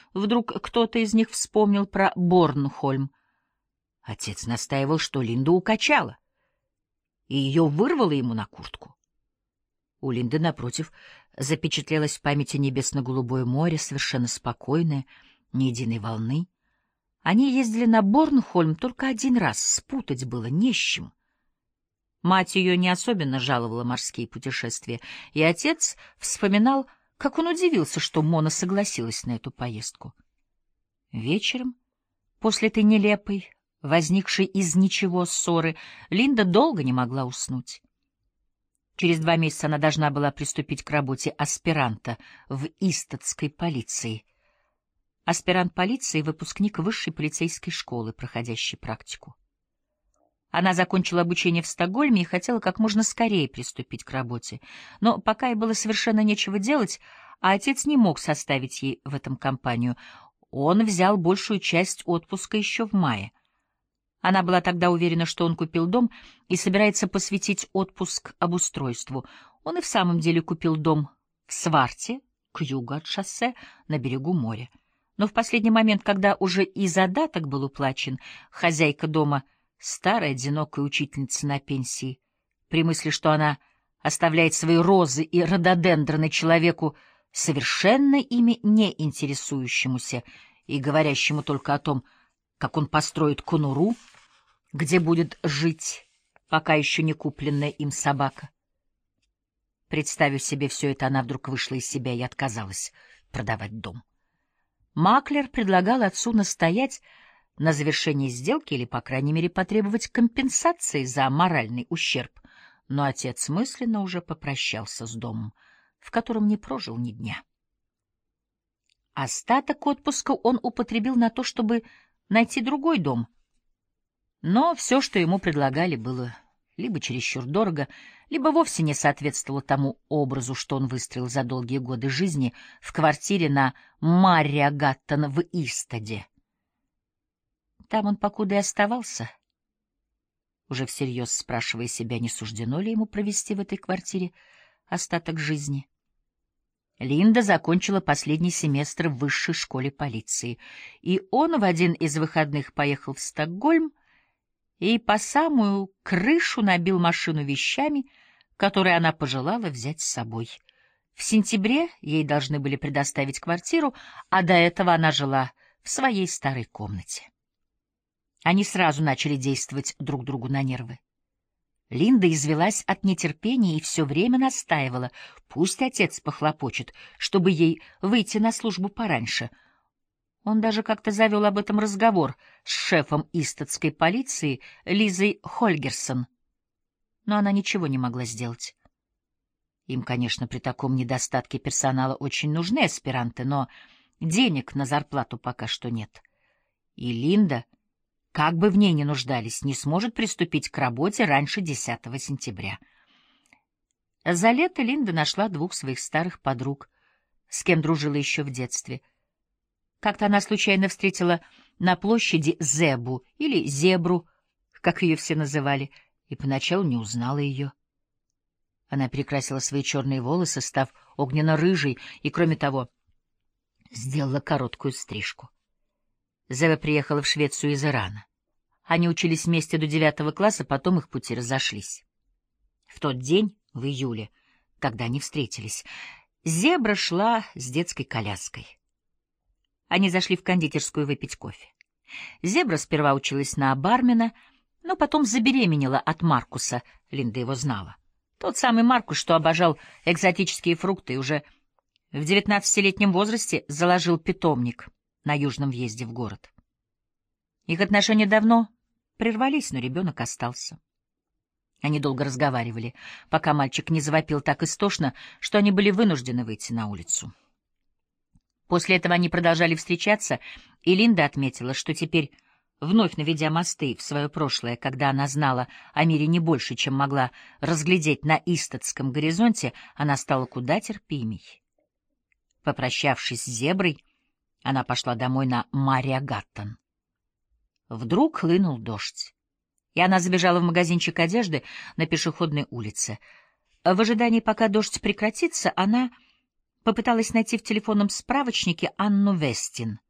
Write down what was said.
вдруг кто-то из них вспомнил про Борнхольм. Отец настаивал, что Линду укачала, и ее вырвало ему на куртку. У Линды, напротив, запечатлелось в памяти небесно-голубое море, совершенно спокойное, ни единой волны. Они ездили на Борнхольм только один раз, спутать было не с чем. Мать ее не особенно жаловала морские путешествия, и отец вспоминал, как он удивился, что Мона согласилась на эту поездку. Вечером, после этой нелепой, возникшей из ничего ссоры, Линда долго не могла уснуть. Через 2 месяца она должна была приступить к работе аспиранта в Истатской полиции. Аспирант полиции — выпускник высшей полицейской школы, проходящий практику. Она закончила обучение в Стокгольме и хотела как можно скорее приступить к работе. Но пока ей было совершенно нечего делать, а отец не мог составить ей в этом компанию, он взял большую часть отпуска еще в мае. Она была тогда уверена, что он купил дом и собирается посвятить отпуск обустройству. Он и в самом деле купил дом в Сварте, к югу от шоссе, на берегу моря. Но в последний момент, когда уже и задаток был уплачен, хозяйка дома, старая одинокая учительница на пенсии, при мысли, что она оставляет свои розы и рододендроны человеку, совершенно ими не интересующемуся и говорящему только о том, как он построит конуру, где будет жить пока еще не купленная им собака. Представив себе все это, она вдруг вышла из себя и отказалась продавать дом. Маклер предлагал отцу настоять на завершении сделки или, по крайней мере, потребовать компенсации за моральный ущерб, но отец мысленно уже попрощался с домом, в котором не прожил ни дня. Остаток отпуска он употребил на то, чтобы найти другой дом. Но все, что ему предлагали, было либо чересчур дорого, либо вовсе не соответствовало тому образу, что он выстроил за долгие годы жизни в квартире на Марриагаттон в Истаде. Там он покуда и оставался, уже всерьез спрашивая себя, не суждено ли ему провести в этой квартире остаток жизни. Линда закончила последний семестр в высшей школе полиции, и он в один из выходных поехал в Стокгольм и по самую крышу набил машину вещами, которые она пожелала взять с собой. В сентябре ей должны были предоставить квартиру, а до этого она жила в своей старой комнате. Они сразу начали действовать друг другу на нервы. Линда извелась от нетерпения и все время настаивала, пусть отец похлопочет, чтобы ей выйти на службу пораньше. Он даже как-то завел об этом разговор с шефом истатской полиции Лизой Хольгерсон, но она ничего не могла сделать. Им, конечно, при таком недостатке персонала очень нужны аспиранты, но денег на зарплату пока что нет. И Линда, как бы в ней ни нуждались, не сможет приступить к работе раньше 10 сентября. За лето Линда нашла 2 своих старых подруг, с кем дружила еще в детстве. Как-то она случайно встретила на площади Зебу или Зебру, как ее все называли, и поначалу не узнала ее. Она перекрасила свои черные волосы, став огненно-рыжей, и, кроме того, сделала короткую стрижку. Зеба приехала в Швецию из Ирана. Они учились вместе до 9 класса, потом их пути разошлись. В тот день, в июле, когда они встретились, Зебра шла с детской коляской. Они зашли в кондитерскую выпить кофе. Зебра сперва училась на бармена, но потом забеременела от Маркуса, Линда его знала. Тот самый Маркус, что обожал экзотические фрукты и уже в 19-летнем возрасте заложил питомник на южном въезде в город. Их отношения давно прервались, но ребенок остался. Они долго разговаривали, пока мальчик не завопил так истошно, что они были вынуждены выйти на улицу. После этого они продолжали встречаться, и Линда отметила, что теперь, вновь наведя мосты в свое прошлое, когда она знала о мире не больше, чем могла разглядеть на истатском горизонте, она стала куда терпимей. Попрощавшись с Зеброй, она пошла домой на Марриагаттон. Вдруг хлынул дождь, и она забежала в магазинчик одежды на пешеходной улице. В ожидании, пока дождь прекратится, она попыталась найти в телефонном справочнике Анну Вестин.